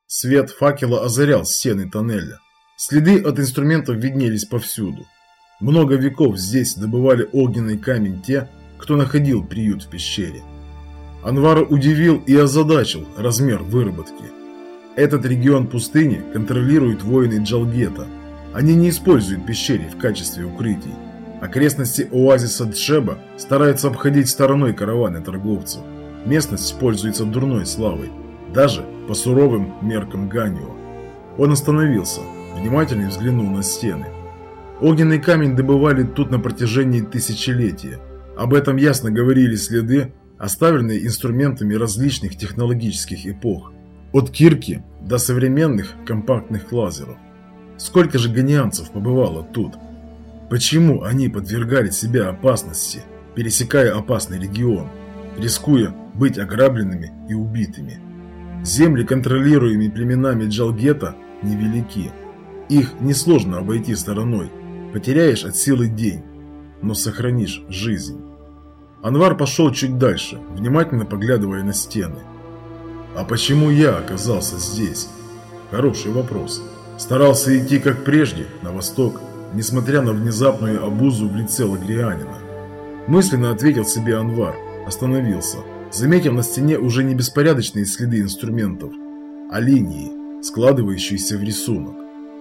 Свет факела озарял стены тоннеля. Следы от инструментов виднелись повсюду. Много веков здесь добывали огненный камень те, кто находил приют в пещере. Анвара удивил и озадачил размер выработки. Этот регион пустыни контролируют воины Джалгета. Они не используют пещеры в качестве укрытий. Окрестности оазиса Джеба стараются обходить стороной караваны торговцев. Местность пользуется дурной славой, даже по суровым меркам Ганио. Он остановился, внимательно взглянул на стены. Огненный камень добывали тут на протяжении тысячелетия. Об этом ясно говорили следы, оставленные инструментами различных технологических эпох. От кирки до современных компактных лазеров. Сколько же ганианцев побывало тут? Почему они подвергали себя опасности, пересекая опасный регион, рискуя быть ограбленными и убитыми? Земли, контролируемые племенами Джалгета, невелики. Их несложно обойти стороной. Потеряешь от силы день, но сохранишь жизнь. Анвар пошел чуть дальше, внимательно поглядывая на стены. А почему я оказался здесь? Хороший вопрос. Старался идти как прежде, на восток, несмотря на внезапную обузу в лице лагрианина. Мысленно ответил себе Анвар, остановился, заметив на стене уже не беспорядочные следы инструментов, а линии, складывающиеся в рисунок.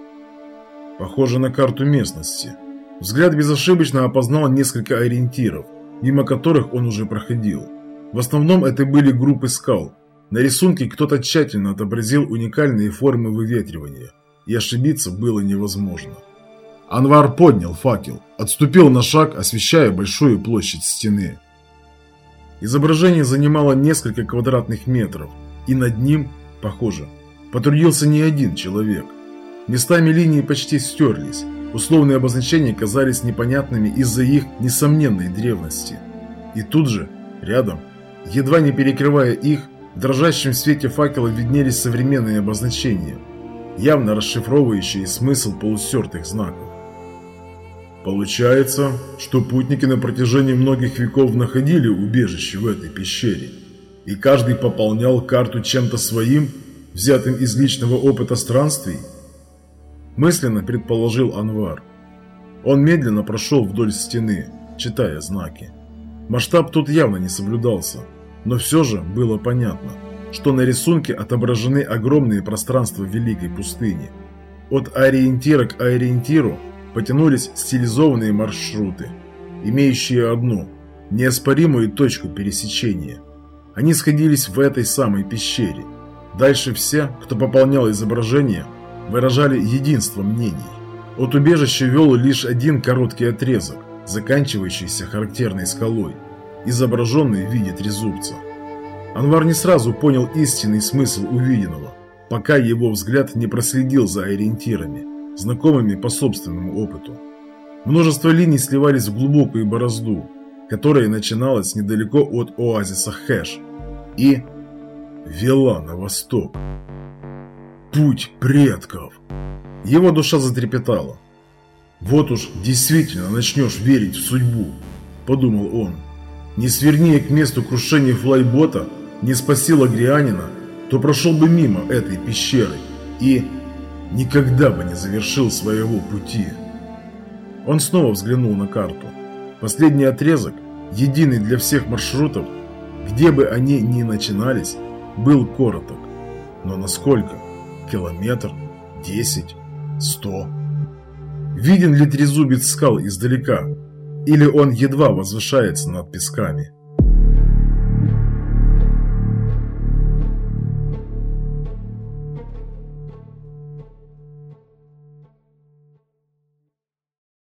Похоже на карту местности. Взгляд безошибочно опознал несколько ориентиров, мимо которых он уже проходил. В основном это были группы скал. На рисунке кто-то тщательно отобразил уникальные формы выветривания, и ошибиться было невозможно. Анвар поднял факел, отступил на шаг, освещая большую площадь стены. Изображение занимало несколько квадратных метров, и над ним, похоже, потрудился не один человек. Местами линии почти стерлись, условные обозначения казались непонятными из-за их несомненной древности. И тут же, рядом, едва не перекрывая их, в дрожащем свете факела виднелись современные обозначения, явно расшифровывающие смысл полустертых знаков. Получается, что путники на протяжении многих веков находили убежище в этой пещере, и каждый пополнял карту чем-то своим, взятым из личного опыта странствий? Мысленно предположил Анвар. Он медленно прошел вдоль стены, читая знаки. Масштаб тут явно не соблюдался, но все же было понятно, что на рисунке отображены огромные пространства Великой пустыни. От ориентира к ориентиру потянулись стилизованные маршруты, имеющие одну, неоспоримую точку пересечения. Они сходились в этой самой пещере. Дальше все, кто пополнял изображение, выражали единство мнений. От убежища вел лишь один короткий отрезок, заканчивающийся характерной скалой, изображенной в виде трезубца. Анвар не сразу понял истинный смысл увиденного, пока его взгляд не проследил за ориентирами, знакомыми по собственному опыту. Множество линий сливались в глубокую борозду, которая начиналась недалеко от оазиса Хэш и вела на восток. Путь предков. Его душа затрепетала. Вот уж действительно начнешь верить в судьбу, подумал он. Не сверни к месту крушения флайбота, не спаси лагрианина, то прошел бы мимо этой пещеры и никогда бы не завершил своего пути. Он снова взглянул на карту. Последний отрезок, единый для всех маршрутов, где бы они ни начинались, был короток. Но насколько? Километр? 10? 100? Виден ли трезубец скал издалека? Или он едва возвышается над песками?